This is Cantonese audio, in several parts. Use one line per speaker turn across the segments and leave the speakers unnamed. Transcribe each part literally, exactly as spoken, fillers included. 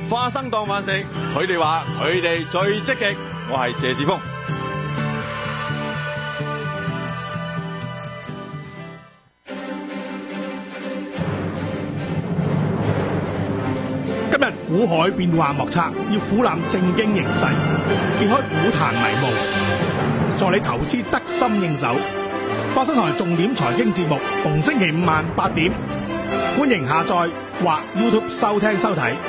花生當飯食，佢哋話佢哋最積極。我係謝志峰。
今日股海變幻莫測，要俯瞰正經形勢，揭開股壇迷霧，助你投資得心應手。花生台重點財經節目，逢星期五晚八點，歡迎下載或 YouTube 收聽收睇。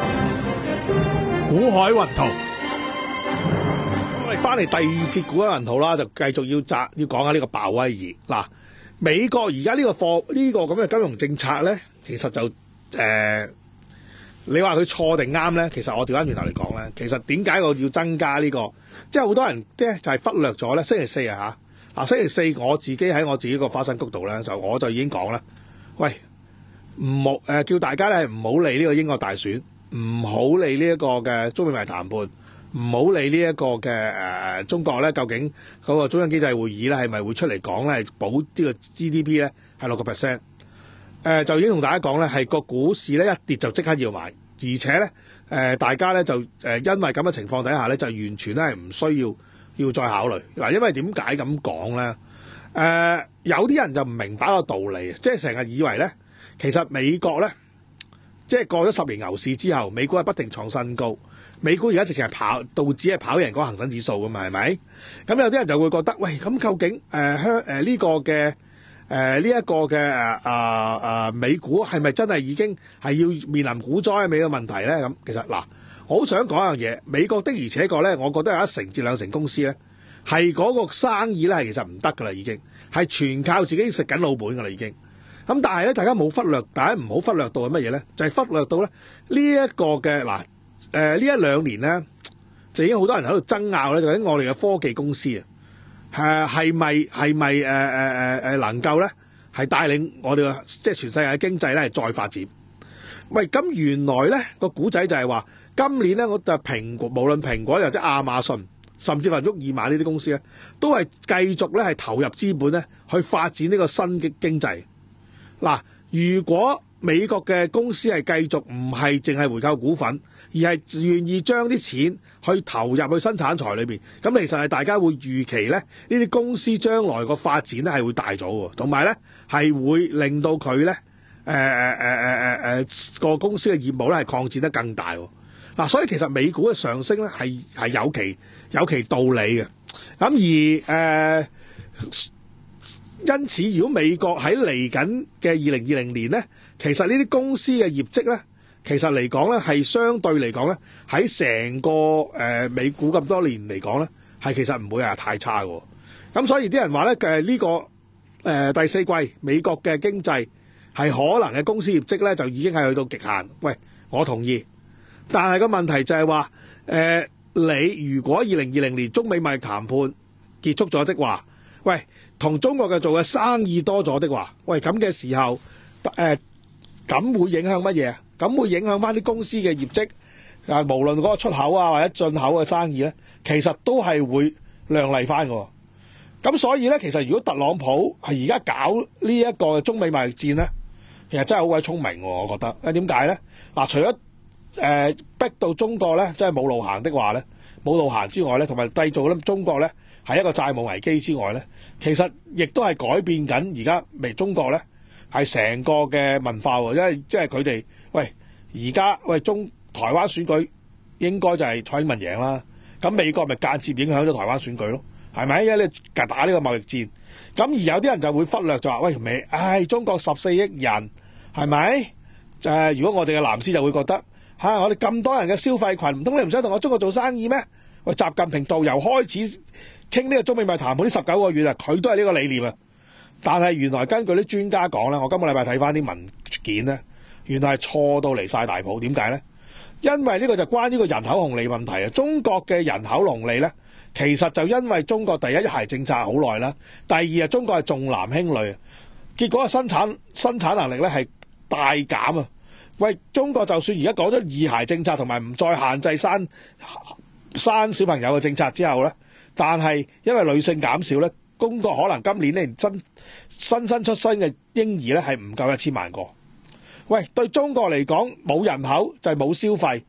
股海雲圖，我哋翻嚟第二節股海雲圖啦，就繼續要摘要講下呢個鮑威爾嗱。美國而家呢個貨呢、呢個咁嘅金融政策咧，其實就誒。呃你話佢錯定啱咧？其實我調翻轉頭嚟講咧，其實點解我要增加呢、這個？即係好多人咧就係忽略咗咧。星期四啊嚇，嗱星期四我自己喺我自己個花生谷度咧，就我就已經講啦。喂，唔好誒，叫大家咧唔好理呢個英國大選，唔好理呢一個嘅中美貿易談判，唔好理呢一個嘅誒、呃、中國咧究竟嗰個中央經濟會議咧係咪會出嚟講咧保呢個 G D P 咧係六個 percent？誒就已經同大家講咧，係個股市咧一跌就即刻要買，而且咧誒、呃、大家咧就誒、呃、因為咁嘅情況底下咧，就完全咧係唔需要要再考慮嗱。因為點解咁講咧？誒、呃、有啲人就唔明白個道理，即係成日以為咧，其實美國咧即係過咗十年牛市之後，美股係不停創新高，美股而家直情係跑道指係跑贏嗰個恆生指數㗎嘛，係咪？咁有啲人就會覺得，喂，咁究竟誒香誒呢個嘅？誒呢一個嘅誒啊啊美股係咪真係已經係要面臨股災美嘅問題咧？咁其實嗱，我好想講一樣嘢，美國的而且確咧，我覺得有一成至兩成公司咧係嗰個生意咧係其實唔得噶啦，已經係全靠自己食緊老本噶啦，已經。咁但係咧，大家冇忽略，大家唔好忽略到係乜嘢咧？就係、是、忽略到咧呢一個嘅嗱誒呢一兩年咧，就已經好多人喺度爭拗咧，就喺我哋嘅科技公司啊。誒係咪係咪誒誒誒誒能夠咧係帶領我哋嘅即係全世界嘅經濟咧係再發展？喂，咁原來咧個古仔就係話今年咧我就蘋果無論蘋果又或者亞馬遜，甚至乎沃爾瑪呢啲公司咧，都係繼續咧係投入資本咧去發展呢個新嘅經濟。嗱，如果美國嘅公司係繼續唔係淨係回購股份，而係願意將啲錢去投入去生產財裏邊，咁其實係大家會預期咧，呢啲公司將來個發展咧係會大咗喎，同埋咧係會令到佢咧誒誒誒誒誒誒個公司嘅業務咧係擴展得更大喎。嗱、啊，所以其實美股嘅上升咧係係有其有其道理嘅。咁而誒。呃因此，如果美國喺嚟緊嘅二零二零年咧，其實呢啲公司嘅業績咧，其實嚟講咧係相對嚟講咧，喺成個誒、呃、美股咁多年嚟講咧，係其實唔會係太差嘅。咁所以啲人話咧誒呢、這個誒、呃、第四季美國嘅經濟係可能嘅公司業績咧就已經係去到極限。喂，我同意，但係個問題就係話誒你如果二零二零年中美貿易談判結束咗的話，喂，同中國嘅做嘅生意多咗的話，喂咁嘅時候，誒、呃、咁會影響乜嘢啊？咁會影響翻啲公司嘅業績啊，無論嗰個出口啊或者進口嘅生意咧，其實都係會亮麗翻嘅。咁所以咧，其實如果特朗普係而家搞呢一個中美貿易戰咧，其實真係好鬼聰明喎，我覺得。誒點解咧？嗱，除咗誒、呃、逼到中國咧，真係冇路行的話咧，冇路行之外咧，同埋製造咧中國咧係一個債務危機之外咧，其實亦都係改變緊而家未中國咧係成個嘅文化喎，因為即係佢哋喂而家喂中台灣選舉應該就係蔡英文贏啦，咁美國咪間接影響咗台灣選舉咯，係咪？因為你打呢個貿易戰，咁而有啲人就會忽略就話喂美，唉中國十四億人係咪？就係如果我哋嘅藍絲就會覺得嚇、啊、我哋咁多人嘅消費群，唔通你唔想同我中國做生意咩？喂，習近平導遊開始傾呢個中美貿易談判呢十九個月啊，佢都係呢個理念啊。但係原來根據啲專家講咧，我今個禮拜睇翻啲文件咧，原來係錯到離晒大譜。點解咧？因為呢個就關於個人口紅利問題啊。中國嘅人口紅利咧，其實就因為中國第一一孩政策好耐啦，第二啊中國係重男輕女，結果個生產生產能力咧係大減啊。喂，中國就算而家講咗二孩政策同埋唔再限制生生小朋友嘅政策之後咧，但係因為女性減少咧，中國可能今年咧新新生出生嘅嬰兒咧係唔夠一千萬個。喂，對中國嚟講冇人口就係冇消費，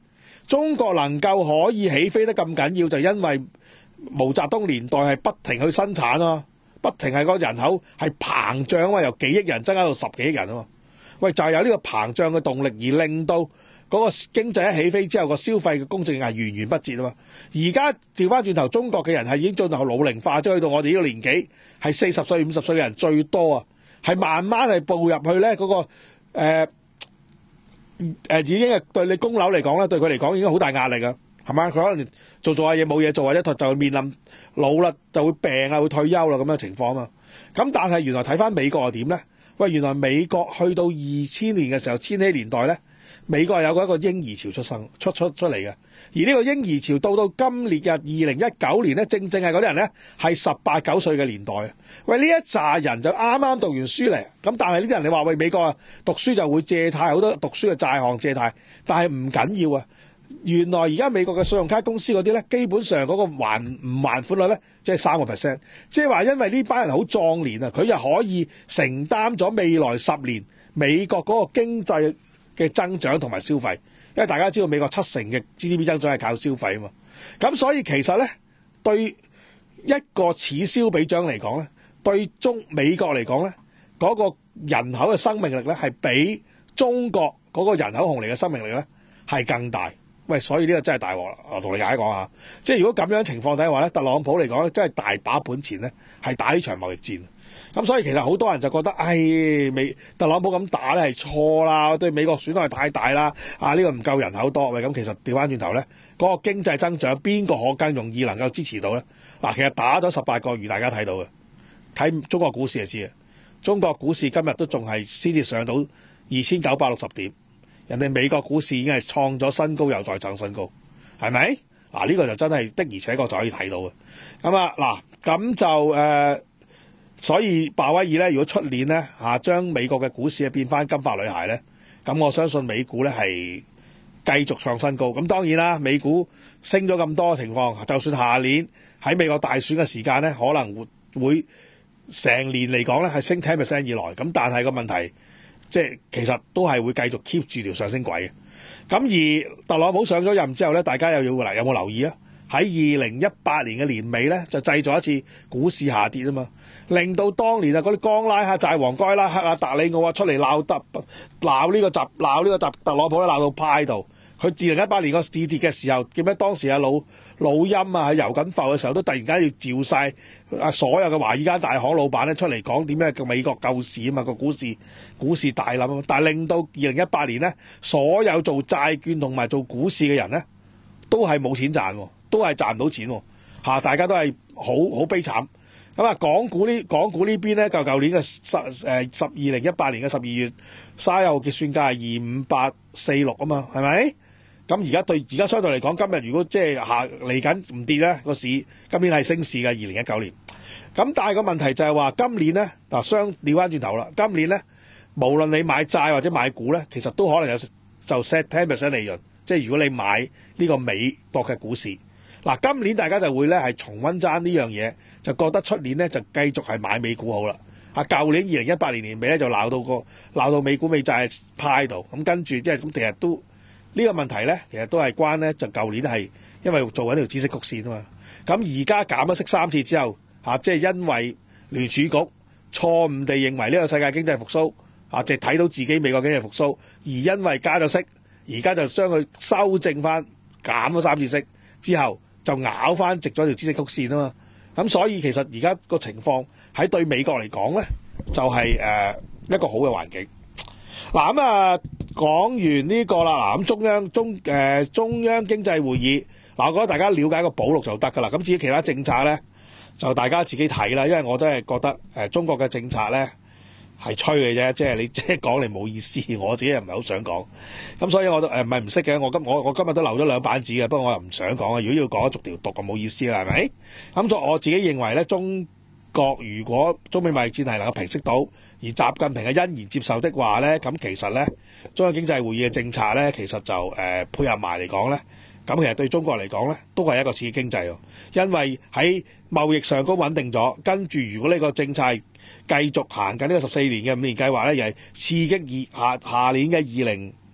中國能夠可以起飛得咁緊要，就因為毛澤東年代係不停去生產啊，不停係個人口係膨脹啊嘛，由幾億人增加到十幾億人啊嘛。喂，就係有呢個膨脹嘅動力，而令到嗰個經濟一起飛之後，個消費嘅供應係源源不絕啊嘛。而家調翻轉頭，中國嘅人係已經進入老齡化，即係去到我哋呢個年紀係四十歲、五十歲嘅人最多啊，係慢慢係步入去咧嗰個誒。呃誒、呃、已經係對你供樓嚟講咧，對佢嚟講已經好大壓力啊，係咪？佢可能做做下嘢冇嘢做，或者就會面臨老啦，就會病啊，會退休啦咁嘅情況啊嘛。咁但係原來睇翻美國係點咧？喂，原來美國去到二千年嘅時候，千禧年代咧，美國係有個一個嬰兒潮出生出出出嚟嘅。而呢個嬰兒潮到到今年嘅二零一九年咧，正正係嗰啲人咧係十八九歲嘅年代。喂，呢一紮人就啱啱讀完書嚟，咁但係呢啲人你話喂，美國啊讀書就會借貸，好多讀書嘅債項借貸，但係唔緊要啊。原來而家美國嘅信用卡公司嗰啲咧，基本上嗰個還唔還款率咧，即係三個 percent， 即係話因為呢班人好壯年啊，佢就可以承擔咗未來十年美國嗰個經濟嘅增長同埋消費，因為大家知道美國七成嘅 G D P 增長係靠消費啊嘛。咁所以其實咧，對一個此消彼長嚟講咧，對中美國嚟講咧，嗰個人口嘅生命力咧係比中國嗰個人口紅利嘅生命力咧係更大。喂，所以呢個真係大鑊啦！我同你解講下，即係如果咁樣情況底下話咧，特朗普嚟講咧，真係大把本錢咧，係打呢場貿易戰。咁所以其實好多人就覺得，唉，美特朗普咁打咧係錯啦，對美國損害太大啦。啊，呢個唔夠人口多。喂，咁其實調翻轉頭咧，嗰個經濟增長邊個可更容易能夠支持到咧？嗱，其實打咗十八個月，大家睇到嘅，睇中國股市就知嘅。中國股市今日都仲係先至上到二千九百六十點。人哋美國股市已經係創咗新高，又再創新高，係咪？嗱，呢個就真係的，而且確就可以睇到嘅。咁啊，嗱，咁就誒、呃，所以鮑威爾咧，如果出年咧嚇將美國嘅股市變翻金髮女孩咧，咁我相信美股咧係繼續創新高。咁當然啦，美股升咗咁多嘅情況，就算下年喺美國大選嘅時間咧，可能會會成年嚟講咧係升十 percent 以內。咁但係個問題，即係其實都係會繼續 keep 住條上升軌嘅。咁而特朗普上咗任之後咧，大家又要嚟有冇留意啊？喺二零一八年嘅年尾咧，就製造一次股市下跌啊嘛，令到當年啊嗰啲岡拉克、債王該拉克啊、達里奧啊出嚟鬧特鬧呢個習鬧呢個特特朗普咧，鬧到派度。佢二零一八年個市跌嘅時候，記唔記得當時啊老老陰啊喺油緊浮嘅時候，都突然間要召晒啊所有嘅華爾街大行老闆咧出嚟講點樣叫美國救市啊嘛，個股市股市大冧啊，但係令到二零一八年咧，所有做債券同埋做股市嘅人咧，都係冇錢賺，都係賺唔到錢嚇，大家都係好好悲慘。咁啊，港股呢港股呢邊咧，就舊年嘅十誒十二零一八年嘅十二月卅一號結算價係二五八四六啊嘛，係咪？咁而家對而家相對嚟講，今日如果即係下嚟緊唔跌咧，個市今年係升市嘅二零一九年。咁但係個問題就係話今年咧嗱，相調翻轉頭啦，今年咧無論你買債或者買股咧，其實都可能有就 set ten percent 利潤。即係如果你買呢個美國嘅股市，嗱今年大家就會咧係重溫爭呢樣嘢，就覺得出年咧就繼續係買美股好啦。啊，舊年二零一八年年尾咧就鬧到個鬧到美股美債派度，咁跟住即係咁，其實都。呢個問題咧，其實都係關咧，就舊年係因為做緊條孳息曲線啊嘛。咁而家減咗息三次之後，嚇即係因為聯儲局錯誤地認為呢個世界經濟復甦，嚇即係睇到自己美國經濟復甦，而因為加咗息，而家就將佢修正翻，減咗三次息之後，就咬翻直咗條孳息曲線啊嘛。咁所以其實而家個情況喺對美國嚟講咧，就係、是、誒、呃、一個好嘅環境。嗱咁啊，講完呢個啦，嗱咁中央中誒、呃、中央經濟會議，嗱我覺得大家了解個簿錄就得噶啦。咁至於其他政策咧，就大家自己睇啦。因為我都係覺得誒、呃、中國嘅政策咧係吹嘅啫，即係你即係講嚟冇意思。我自己又唔係好想講，咁所以我都誒唔係唔識嘅。我今我我今日都留咗兩版紙嘅，不過我又唔想講啊。如果要講逐條讀就冇意思啦，係咪？咁所以我自己認為咧，中國如果中美貿易戰係能夠平息到，而習近平係欣然接受的話咧，咁其實咧中央經濟會議嘅政策咧，其實就誒、呃、配合埋嚟講咧，咁其實對中國嚟講咧，都係一個刺激經濟喎。因為喺貿易上高穩定咗，跟住如果呢個政策係繼續行緊呢個十四年嘅五年計劃咧，又係刺激二下下年嘅二零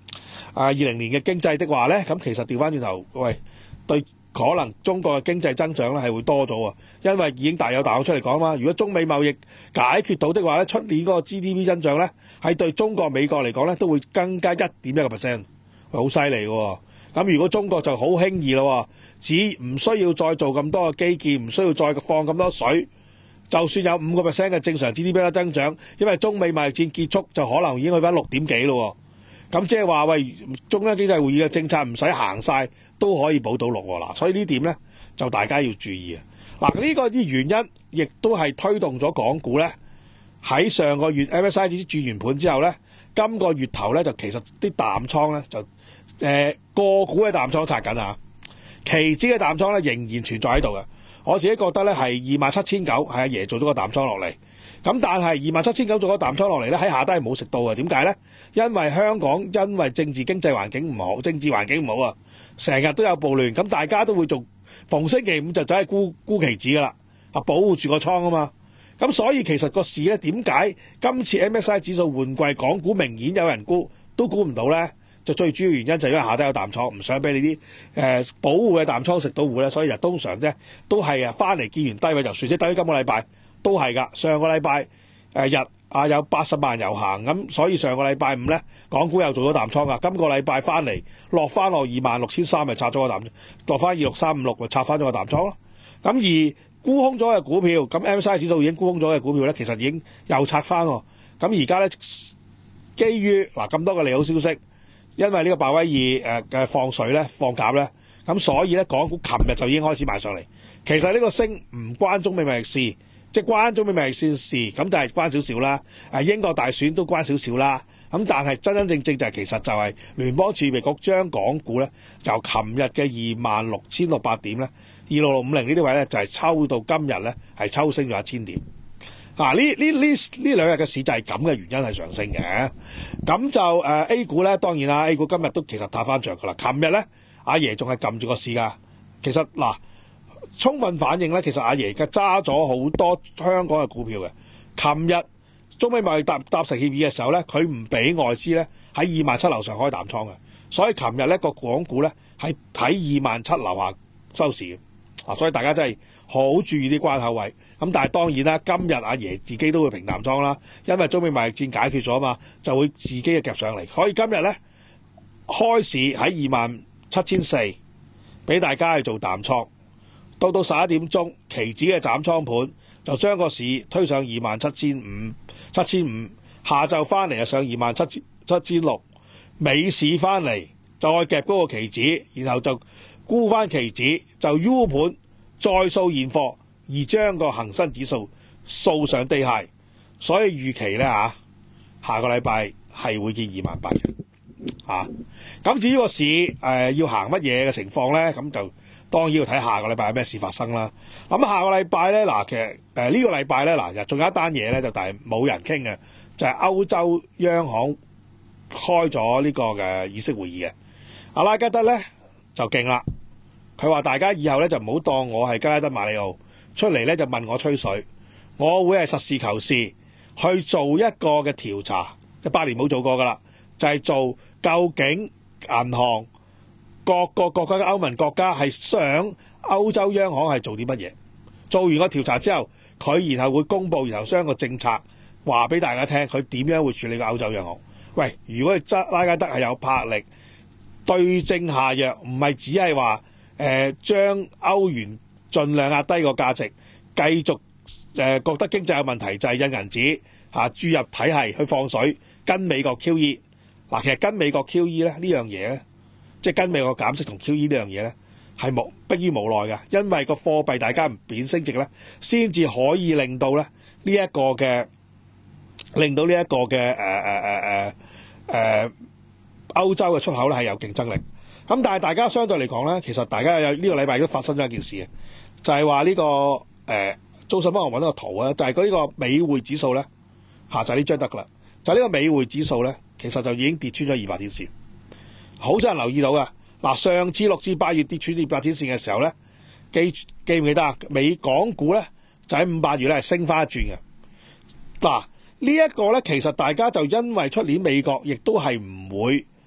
二零年嘅經濟的話咧，咁其實調翻轉頭，喂，對可能中國嘅經濟增長咧係會多咗喎，因為已經大有大行出嚟講嘛。如果中美貿易解決到的話咧，出年嗰個 G D P 增長咧係對中國美國嚟講咧都會增加一點一個 percent， 好犀利喎。咁如果中國就好輕易咯，只唔需要再做咁多嘅基建，唔需要再放咁多水，就算有五個 percent 嘅正常 G D P 嘅增長，因為中美貿易戰結束就可能已經去翻六點幾咯。咁即係話喂，中央經濟會議嘅政策唔使行晒都可以保到六喎嗱，所以呢點咧就大家要注意啊！嗱，呢個啲原因亦都係推動咗港股咧喺上個月 M S C I 轉完盤之後咧，今個月頭咧就其實啲淡倉咧就誒、呃、個股嘅淡倉拆緊啊，期指嘅淡倉咧仍然存在喺度嘅。我自己覺得咧係二萬七千九係阿爺做咗個淡倉落嚟。咁但係二萬七千九做咗淡倉落嚟咧，喺下低係冇食到嘅。點解咧？因為香港因為政治經濟環境唔好，政治環境唔好啊，成日都有暴亂，咁大家都會做逢星期五就走去沽沽期指噶啦，啊保護住個倉啊嘛。咁所以其實個市咧點解今次 M S C I 指數換季，港股明顯有人沽都估唔到咧？就最主要原因就係因為下低有淡倉，唔想俾你啲誒、呃、保護嘅淡倉食到糊咧，所以就通常咧都係啊翻嚟見完低位就算，即係等於今個禮拜。都係㗎，上個禮拜誒日啊有八十萬遊行咁，所以上個禮拜五咧，港股又做咗淡倉㗎。今個禮拜翻嚟落翻落二萬六千三，咪拆咗個淡，落翻二六三五六，咪拆翻咗個淡倉咯。咁而沽空咗嘅股票，咁 M S C I 指數已經沽空咗嘅股票咧，其實已經又拆翻喎。咁而家咧，基於嗱咁多嘅利好消息，因為呢個鮑威爾誒嘅放水咧放鴿咧，咁所以咧港股琴日就已經開始賣上嚟。其實呢個升唔關中美貿易事。即係關咗美貿易戰事，咁就係關少少啦。誒英國大選都關少少啦。咁但係真真正正就係其實就係聯邦儲備局將港股咧由琴日嘅二萬六千六百點咧，二六六五零呢啲位咧就係抽到今日咧係抽升咗一千點。啊呢呢呢呢兩日嘅市就係咁嘅原因係上升嘅。咁就誒、呃、A 股咧當然啦 ，A 股今日都其實踏翻着㗎啦。琴日咧阿爺仲係撳住個市㗎。其實嗱。充分反映咧，其實阿爺嘅揸咗好多香港嘅股票嘅。琴日中美貿易達達成協議嘅時候咧，佢唔俾外資咧喺二萬七樓上開淡倉嘅，所以琴日咧個港股咧係喺二萬七樓下收市嘅。啊，所以大家真係好注意啲關口位。咁但係當然啦，今日阿爺自己都會平淡倉啦，因為中美貿易戰解決咗啊嘛，就會自己嘅夾上嚟。所以今日咧開市喺二萬七千四，俾大家去做淡倉。到到十一點鐘，期指嘅斬倉盤就將個市推上二萬七千五，七千五。下晝翻嚟就上二萬七千七千六，尾市翻嚟再夾嗰個期指，然後就沽翻期指，就 U 盤再掃現貨，而將個恒生指數掃上低蟹。所以預期咧嚇，下個禮拜係會見二萬八嘅嚇。咁至於個市誒、呃、要行乜嘢嘅情況咧，咁就。當然要睇下個禮拜有咩事發生啦。咁下個禮拜咧，嗱其實誒、呃這個、呢個禮拜咧，嗱仲有一單嘢咧，就但係冇人傾嘅，就係、是、歐洲央行開咗呢個嘅議息會議嘅。阿拉吉德咧就勁啦，佢話大家以後咧就唔好當我係加拉德馬里奧出嚟咧就問我吹水，我會係實事求是去做一個嘅調查，一百年冇做過噶啦，就係、是、做究竟銀行。各個國家嘅歐盟國家係想歐洲央行係做啲乜嘢？做完個調查之後，佢然後會公佈，然後將個政策話俾大家聽，佢點樣會處理個歐洲央行？喂，如果係拉加德係有魄力對症下藥，唔係只係話誒將歐元盡量壓低個價值，繼續誒、呃、覺得經濟有問題就係、是、印銀紙嚇、啊、注入體系去放水，跟美國 Q E 嗱、啊，其實跟美國 Q E 咧呢樣嘢咧。即係跟美國減息同 Q E 呢樣嘢咧，係無迫於無奈嘅，因為個貨幣大家唔貶升值咧，先至可以令到咧呢一個嘅，令到呢一個嘅誒誒誒誒誒歐洲嘅出口咧係有競爭力。咁但係大家相對嚟講咧，其實大家有呢個禮拜都發生咗一件事嘅，就係話呢個誒，早上幫我揾到個圖啊，就係佢呢個美匯指數咧，下就呢張得噶啦，就呢個美匯指數咧，其實就已經跌穿咗二百天線。好少人留意到㗎。嗱，上次六至八月跌穿二百天線嘅時候咧，記記唔記得啊？美港股咧就喺五八月咧係升翻一轉嘅。嗱，呢一個咧其實大家就因為出年美國亦都係唔會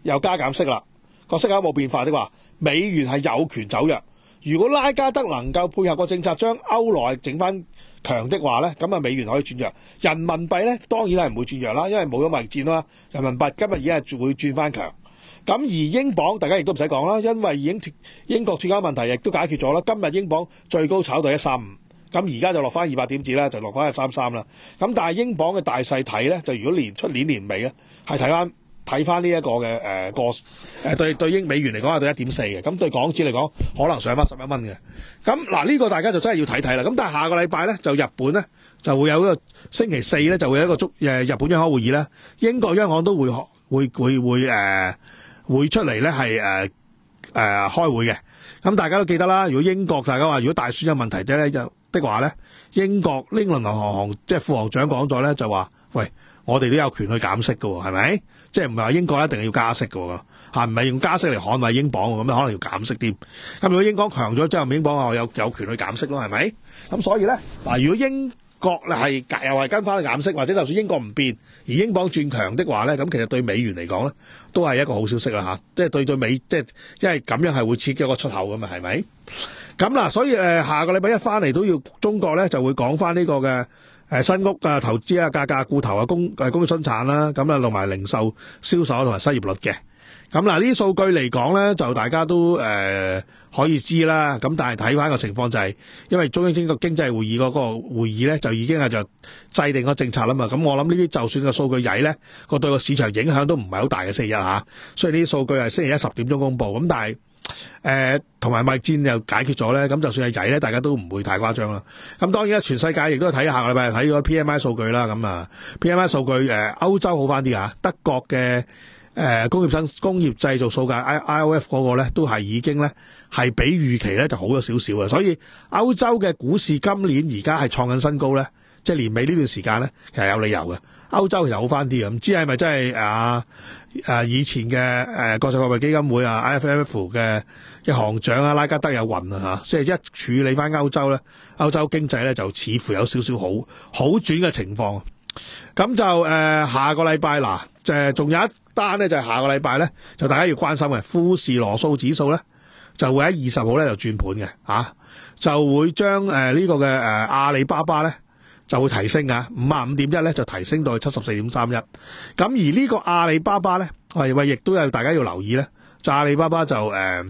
又加減息啦，個息口冇變化的話，美元係有權走弱。如果拉加德能夠配合個政策將歐羅整翻強的話咧，咁啊美元可以轉弱。人民幣咧當然係唔會轉弱啦，因為冇咗貿易戰啦。人民幣今日已經係會轉翻強。咁而英鎊大家亦都唔使講啦，因為已經英國脫歐問題亦都解決咗啦。今日英鎊最高炒到一三五，咁而家就落翻二百點子啦，就落翻一三三啦。咁但係英鎊嘅大勢睇咧，就如果年出年年尾咧，係睇翻。睇翻呢一個嘅誒個誒對對英美元嚟講係對一點四嘅，咁對港紙嚟講可能上翻十一蚊嘅。咁嗱呢個大家就真係要睇睇啦。咁但係下個禮拜咧就日本咧就會有一個星期四咧就會有一個足誒日本央行會議咧，英國央行都會會會會誒、呃、會出嚟咧係誒誒開會嘅。咁大家都記得啦，如果英國大家話如果大選有問題啫咧就的話咧，英國英倫銀行即係副行長講咗咧就話喂。我哋都有權去減息㗎喎，係咪？即係唔係話英國一定要加息㗎喎？嚇，唔係用加息嚟捍衞英鎊喎，咁可能要減息添。咁如果英鎊強咗之後，英鎊話有有權去減息咯，係咪？咁所以咧，嗱，如果英國係又係跟翻去減息，或者就算英國唔變，而英鎊轉強的話咧，咁其實對美元嚟講咧，都係一個好消息啦嚇。即係對對美，即係因為咁樣係會刺激一個出口㗎嘛，係咪？咁嗱，所以誒下個禮拜一翻嚟都要中國咧就會講翻呢個嘅。誒新屋啊、投資啊、價格固投啊、工誒工業生產啦，咁啊同埋零售銷售同埋失業率嘅。咁嗱呢啲數據嚟講咧，就大家都誒、呃、可以知啦。咁但係睇翻個情況就係、是，因為中央經經濟會議嗰個會議咧，就已經係就制定個政策啦嘛。咁我諗呢啲就算個數據曳咧，個對個市場影響都唔係好大嘅星期一嚇。所以呢啲數據係星期一十點鐘公佈。咁但係誒同埋貿易戰又解決咗咧，咁就算係曳咧，大家都唔會太誇張啦。咁當然啦，全世界亦都睇下個禮拜睇咗 P M I 數據啦。咁啊 P M I 數據誒、呃、歐洲好翻啲啊，德國嘅誒、呃、工業生工業製造數據 I O F 嗰個咧都係已經咧係比預期咧就好咗少少嘅。所以歐洲嘅股市今年而家係創緊新高咧，即係年尾呢段時間咧，其實有理由嘅。歐洲其實好翻啲嘅，唔知係咪真係啊？誒以前嘅誒國際貨幣基金會啊 I F F 嘅嘅行長啊拉加德有運啊嚇，即係一處理翻歐洲咧，歐洲經濟咧就似乎有少少好好轉嘅情況。咁就誒、呃、下個禮拜嗱，誒仲有一單咧就係、是、下個禮拜咧，就大家要關心嘅富時羅素指數咧，就會喺二十號咧就轉盤嘅嚇，就會將誒、呃這個、呢個嘅誒阿里巴巴咧。就會提升啊，五十五點一咧就提升到去七十四點三一。咁而呢個阿里巴巴咧，喂喂，亦都有大家要留意咧。就阿里巴巴就誒誒、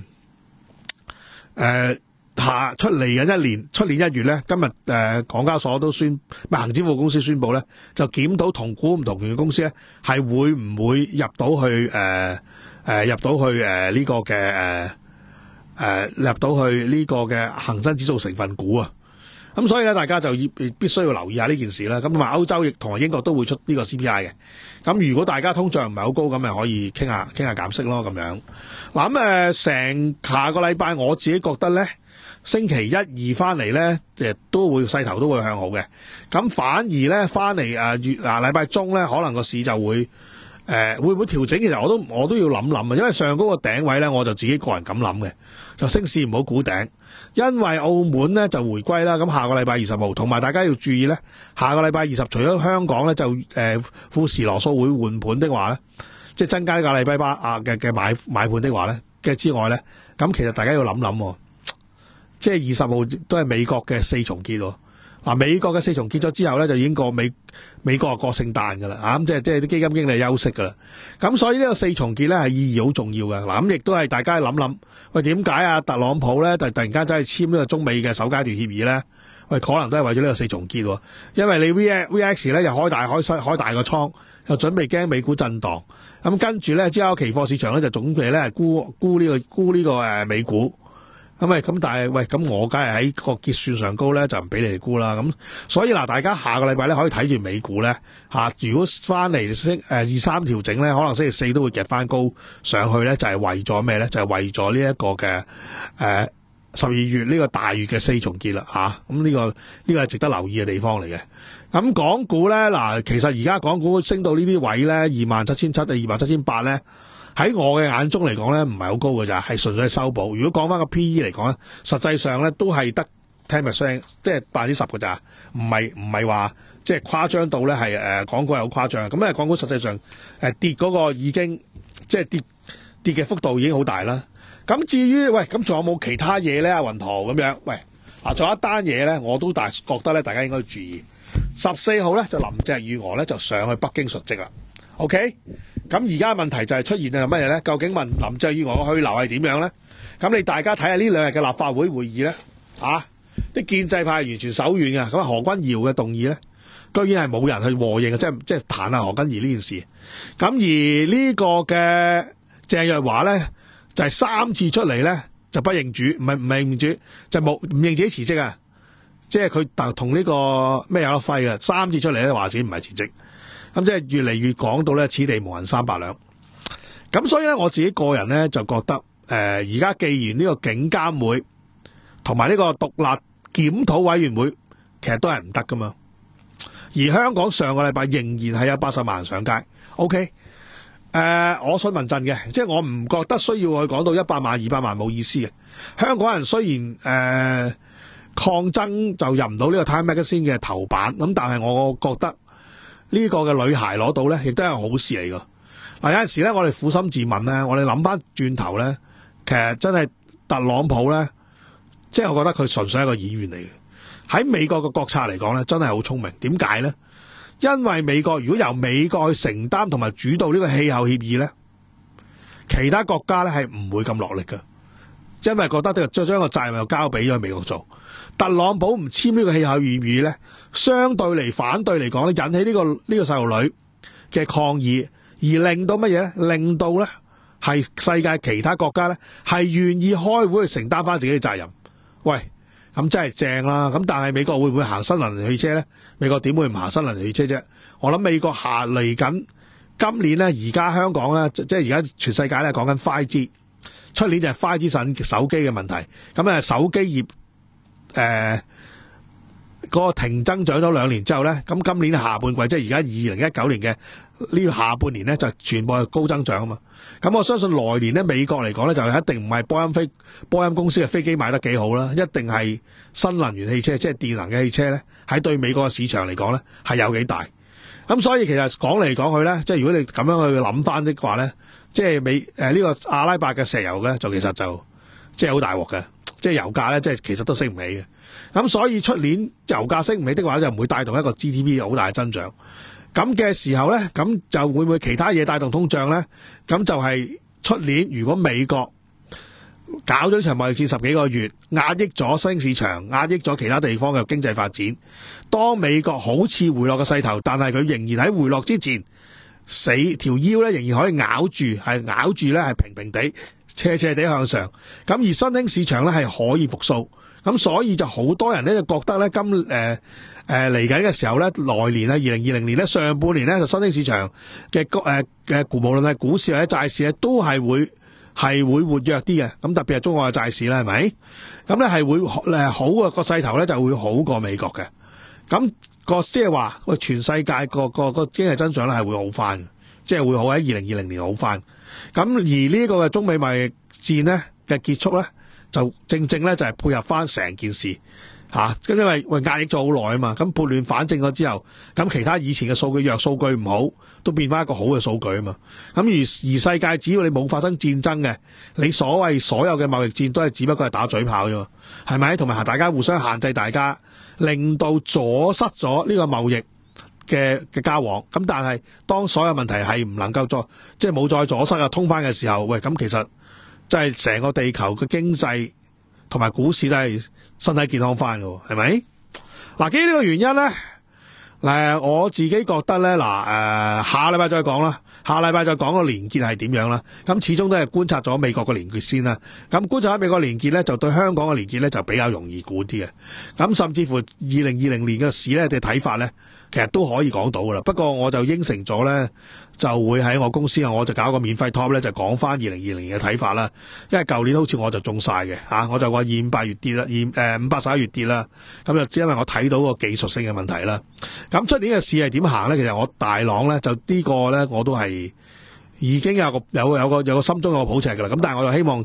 呃呃、下出嚟緊一年，出年一月咧，今日誒、呃、港交所都宣，咪恒指服務公司宣佈咧，就檢討同股唔同權嘅公司咧，係會唔會入到去誒誒、呃、入到去誒呢、呃這個嘅誒誒入到去呢個嘅恒生指數成分股啊？咁所以咧，大家就要必須要留意下呢件事啦。咁同埋歐洲亦同埋英國都會出呢個 C P I 嘅。咁如果大家通脹唔係好高，咁咪可以傾下傾下減息咯。咁樣嗱，咁誒成下個禮拜我自己覺得咧，星期一二翻嚟咧，誒都會勢頭都會向好嘅。咁反而咧翻嚟誒月嗱禮拜中咧，可能個市就會誒、呃、會唔會調整？其實我都我都要諗諗啊，因為上嗰個頂位咧，我就自己個人咁諗嘅，就升市唔好估頂。因為澳門咧就回歸啦，咁下個禮拜二十號，同埋大家要注意咧，下個禮拜二十除咗香港咧就誒、呃、富時羅素會換盤的話咧，即係增加呢個禮拜八啊嘅嘅買買盤的話咧嘅之外咧，咁其實大家要諗諗，即係二十號都係美國嘅四重結喎。嗱、啊，美國嘅四重結咗之後咧，就已經過美美國過聖誕㗎啦，啊咁即係即係啲基金經理休息㗎啦。咁所以呢個四重結咧係意義好重要嘅。嗱、啊，咁亦都係大家諗諗，喂點解啊特朗普咧突突然間走去簽呢個中美嘅首階段協議咧？喂，可能都係為咗呢個四重結喎。因為你 V V X 咧又開大開開開大個倉，又準備驚美股震盪。咁跟住咧之後期貨市場咧就準備咧係沽沽呢個沽呢個誒美股。咁咪咁，但係喂，咁我梗係喺個結算上高咧，就唔俾你哋估啦。咁所以嗱，大家下個禮拜咧可以睇住美股咧嚇。如果翻嚟星誒二三調整咧，可能星期四都會夾翻高上去咧，就係、是、為咗咩咧？就係、是、為咗呢一個嘅誒十二月呢個大月嘅四重結啦嚇。咁、啊、呢、這個呢、這個係值得留意嘅地方嚟嘅。咁港股咧嗱，其實而家港股升到呢啲位咧，二萬七千七到二萬七千八咧。喺我嘅眼中嚟講咧，唔係好高嘅咋，係純粹係修補。如果講翻個 P E 嚟講咧，實際上咧都係得十 percent，即係百分之十嘅咋，唔係唔係話即係誇張到咧係誒港股係好誇張。咁因為港股實際上誒跌嗰個已經即係跌跌嘅幅度已經好大啦。咁至於喂，咁仲有冇其他嘢咧？阿雲圖咁樣，喂，嗱，仲有一單嘢咧，我都大覺得咧，大家應該要注意。十四號咧就林鄭月娥咧就上去北京述職啦。OK， 咁而家問題就係出現係乜嘢咧？究竟問林鄭月娥嘅去留係點樣咧？咁你大家睇下呢兩日嘅立法會會議咧，啊，啲建制派完全手軟嘅，咁何君堯嘅動議咧，居然係冇人去和應嘅，即係即係彈下何君堯呢件事。咁而呢個嘅鄭若驊咧，就係、是、三次出嚟咧就不認主，唔係唔係認主，就冇唔認自己辭職啊！即係佢同呢個咩有得揮嘅，三次出嚟咧話自己唔係辭職，咁即係越嚟越講到咧此地無銀三百兩。咁所以咧我自己個人咧就覺得，誒而家既然呢個警監會同埋呢個獨立檢討委員會其實都係唔得噶嘛，而香港上個禮拜仍然係有八十萬人上街。OK。誒、呃，我信民陣嘅，即係我唔覺得需要去講到一百萬、二百萬冇意思嘅。香港人雖然誒、呃、抗爭就入唔到呢個 Time Magazine 嘅頭版，咁但係我覺得呢個嘅女孩攞到咧，亦都係好事嚟㗎。嗱，有陣時咧，我哋苦心自問咧，我哋諗翻轉頭咧，其實真係特朗普咧，即係我覺得佢純粹係一個演員嚟嘅。喺美國嘅國策嚟講咧，真係好聰明。點解咧？因為美國如果由美國去承擔同埋主導呢個氣候協議咧，其他國家咧係唔會咁落力㗎，因為覺得呢將將個責任又交俾咗美國做。特朗普唔簽呢個氣候協議咧，相對嚟反對嚟講咧，引起呢、呢個呢、呢個細路女嘅抗議，而令到乜嘢咧？令到咧係世界其他國家咧係願意開會去承擔翻自己嘅責任。喂！咁真係正啦，咁但係美國會唔會行新能源汽車咧？美國點會唔行新能源汽車啫？我諗美國下嚟緊今年咧，而家香港咧，即係而家全世界咧講緊 五 G， 出年就係五 G 手手機嘅問題。咁啊，手機業誒嗰、呃嗰個停增長咗兩年之後咧，咁今年下半季即係而家二零一九年嘅呢個下半年咧，就全部係高增長啊嘛。咁我相信來年咧，美國嚟講咧，就一定唔係波音飛波音公司嘅飛機賣得幾好啦，一定係新能源汽車，即係電能嘅汽車咧，喺對美國嘅市場嚟講咧係有幾大。咁所以其實講嚟講去咧，即係如果你咁樣去諗翻的話咧，即係美誒呢、呃這個阿拉伯嘅石油咧，就其實就即係好大鑊嘅，即係油價咧，即係其實都升唔起嘅。咁所以出年油價升唔起的話，就唔會帶動一個 G D P 好大嘅增長。咁嘅時候咧，咁就會唔會其他嘢帶動通脹咧？咁就係出年如果美國搞咗場貿易戰十幾個月，壓抑咗新興市場，壓抑咗其他地方嘅經濟發展，當美國好似回落嘅勢頭，但係佢仍然喺回落之前，死條腰咧仍然可以咬住，係咬住咧係平平地、斜斜地向上。咁而新興市場咧係可以復甦。咁所以就好多人咧就覺得咧今誒誒嚟緊嘅時候咧，來年啊二零二零年咧上半年咧就新興市場嘅誒嘅無論係股市或者債市咧都係會係會活躍啲嘅。咁特別係中國嘅債市啦，係咪？咁咧係會誒好嘅個勢頭咧就會好過美國嘅。咁個即係話喂，全世界個個個經濟增長咧係會好翻，即係會好喺二零二零年好翻。咁而呢個嘅中美貿易戰咧嘅結束咧，就正正咧就係配合翻成件事嚇，咁因為喂壓抑咗好耐啊嘛，咁撥亂反正咗之後，咁其他以前嘅數據弱數據唔好，都變翻一個好嘅數據啊嘛。咁而而世界只要你冇發生戰爭嘅，你所謂所有嘅貿易戰都係只不過係打嘴炮啫嘛，係咪？同埋大家互相限制大家，令到阻塞咗呢個貿易嘅嘅交往。咁但係當所有問題係唔能夠再即係冇再阻塞啊通翻嘅時候，喂咁其實。即係成個地球嘅經濟同埋股市都係身體健康翻嘅，係咪？嗱，基於呢個原因咧，誒，我自己覺得咧，嗱，誒，下禮拜再講啦，下禮拜再講個連結係點樣啦。咁始終都係觀察咗美國嘅連結先啦。咁觀察咗美國連結咧，就對香港嘅連結咧就比較容易估啲嘅。咁甚至乎二零二零年嘅市咧嘅睇法咧，其實都可以講到噶啦。不過我就應承咗咧，就會喺我公司啊，我就搞個免費 top 咧，就講翻二零二零年嘅睇法啦。因為舊年好似我就中晒嘅嚇，我就話二五八月跌啦，二誒五八十一月跌啦。咁就只因為我睇到個技術性嘅問題啦。咁出年嘅市係點行咧？其實我大朗咧就呢個咧我都係已經有個有有個有個心中有個抱持㗎啦。咁但係我就希望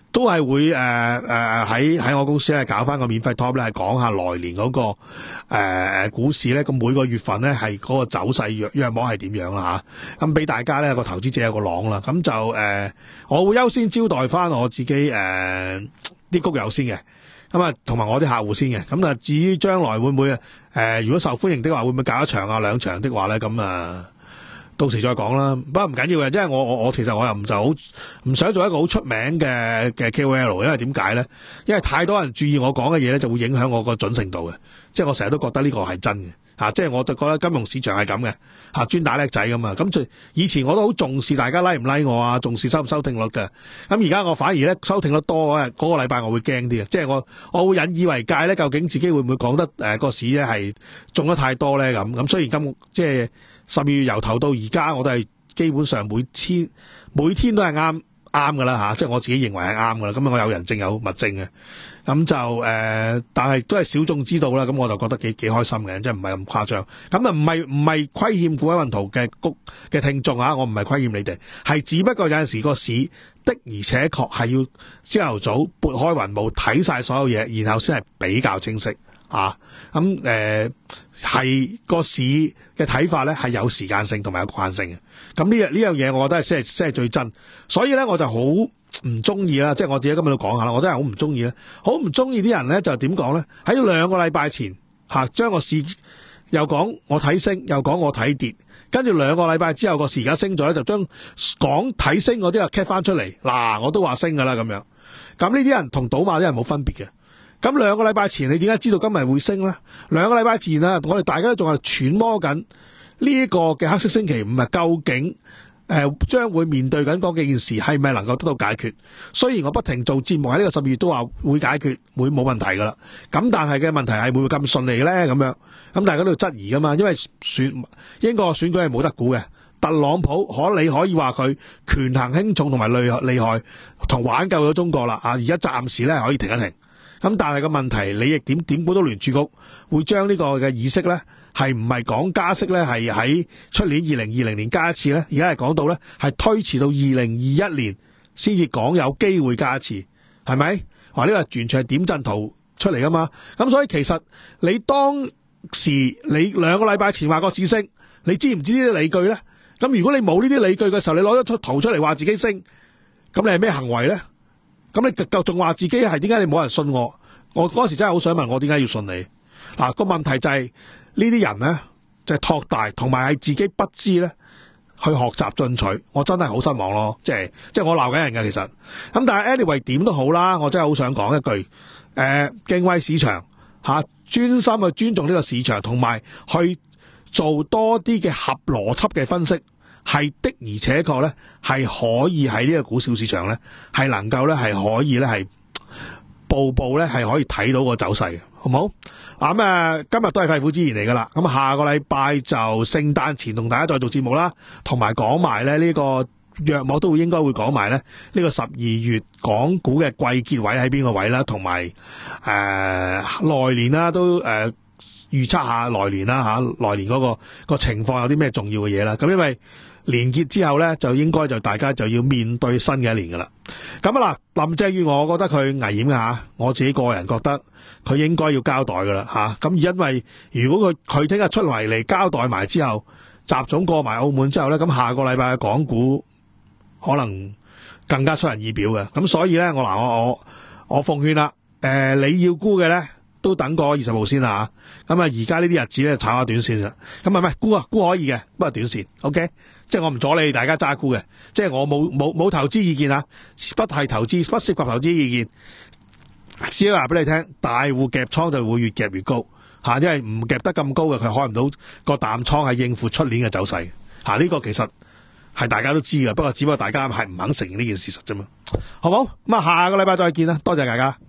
都係會誒誒喺喺我公司咧搞翻個免費 top 咧，係講下來年嗰、那個誒、呃、股市咧，咁每個月份咧係嗰個走勢約約莫係點樣啦嚇，咁、啊、俾大家咧個投資者有個朗啦，咁就誒、呃、我會優先招待翻我自己誒啲、呃、谷友先嘅，咁啊同埋我啲客戶先嘅，咁啊至於將來會唔會誒、呃、如果受歡迎的話，會唔會搞一場啊兩場的話咧，咁啊？到時再講啦，不過唔緊要嘅，即係我我我其實我又唔就好唔想做一個好出名嘅嘅 K O L， 因為點解咧？因為太多人注意我講嘅嘢咧，就會影響我個準程度嘅。即係我成日都覺得呢個係真嘅嚇，即係我就覺得金融市場係咁嘅嚇，專打叻仔噶嘛。咁以前我都好重視大家 like 唔 like 我啊，重視收唔收聽率嘅。咁而家我反而咧收聽率多嗰、嗰個禮拜我會驚啲嘅，即係我我會引以為戒咧，究竟自己會唔會講得誒、呃嗰個市咧係中得太多咧咁？咁雖然今即係。十二月由頭到而家，我都係基本上每天每天都係啱啱噶啦吓，即係我自己認為係啱噶啦。咁我有人證有物證嘅，咁就誒、呃，但係都係小眾知道啦。咁我就覺得幾幾開心嘅，即係唔係咁誇張。咁啊唔係唔係虧欠股海運圖嘅谷嘅聽眾啊，我唔係虧欠你哋，係只不過有陣時個市的而且確係要朝頭早撥開雲霧睇晒所有嘢，然後先係比較清晰。啊，咁誒係個市嘅睇法咧，係有時間性同埋有慣性嘅。咁呢樣呢樣嘢，我覺得係先係先係最真。所以咧，我就好唔中意啦，即係我自己今日都講下啦，我真係好唔中意咧，好唔中意啲人咧就點講咧？喺兩個禮拜前嚇將個市又講我睇升，又講我睇跌，跟住兩個禮拜之後個市而家升咗咧，就將講睇升嗰啲又 cap 翻出嚟。嗱，我都話升噶啦咁樣。咁呢啲人同賭馬啲人冇分別嘅。咁兩個禮拜前你點解知道今日會升咧？兩個禮拜前啊，我哋大家都仲係揣摩緊呢一個嘅黑色星期五啊，究竟誒將、呃、會面對緊嗰幾件事係咪能夠得到解決？雖然我不停做節目喺呢個十二月都話會解決，會冇問題噶啦。咁但係嘅問題係會唔會咁順利咧？咁樣咁大家都要質疑噶嘛？因為選英國選舉係冇得估嘅。特朗普可你可以話佢權衡輕重同埋厲厲害，同挽救咗中國啦。啊，而家暫時咧可以停一停。咁但係個問題，你亦點點估到聯儲局會將呢個嘅議息咧，係唔係講加息咧？係喺出年二零二零年加一次咧？而家係講到咧，係推遲到二零二一年先至講有機會加一次，係咪？話呢個完全係點陣圖出嚟噶嘛？咁所以其實你當時你兩個禮拜前話個市升，你知唔知呢啲理據咧？咁如果你冇呢啲理據嘅時候，你攞咗出圖出嚟話自己升，咁你係咩行為咧？咁你就仲話自己係點解你冇人信我？我嗰時真係好想問我點解要信你？嗱，個問題就係呢啲人咧，就係托大，同埋係自己不知咧去學習進取。我真係好失望咯，即係即係我鬧緊人嘅其實。咁但係 anyway 點都好啦，我真係好想講一句，誒、呃、敬畏市場吓，專心去尊重呢個市場，同埋去做多啲嘅合邏輯嘅分析。係的而且確咧，係可以喺呢個股票市場咧，係能夠咧係可以咧係步步咧係可以睇到個走勢嘅，好唔好？咁誒、啊，今日都係肺腑之言嚟噶啦。咁下個禮拜就聖誕前同大家再做節目啦，同埋講埋咧呢個約莫都會應該會講埋咧呢個十二月港股嘅季結位喺邊個位啦，同埋誒來年啦都誒。呃預測下來年啦吓，來年嗰個個情況有啲咩重要嘅嘢啦。咁因為年結之後咧，就應該就大家就要面對新嘅一年噶啦。咁啊嗱，林鄭月娥我覺得佢危險嘅吓，我自己個人覺得佢應該要交代噶啦吓。咁因為如果佢佢聽日出嚟嚟交代埋之後，習總過埋澳門之後咧，咁下個禮拜嘅港股可能更加出人意表嘅。咁所以咧，我嗱我我我奉勸啦，誒、呃、你要沽嘅咧。都等過二十號先啦吓，咁啊而家呢啲日子咧炒下短線啦，咁啊唔係沽啊沽可以嘅，不過短線 ，OK， 即係我唔阻你大家揸沽嘅，即係我冇冇冇投資意見啊，不係投資，不涉及投資意見，只係話俾你聽，大戶夾倉就會越夾越高吓，因為唔夾得咁高嘅，佢開唔到個淡倉係應付出年嘅走勢吓，呢個其實係大家都知嘅，不過只不過大家係唔肯承認呢件事實啫嘛，好冇？咁啊下個禮拜再見啦，多謝大家。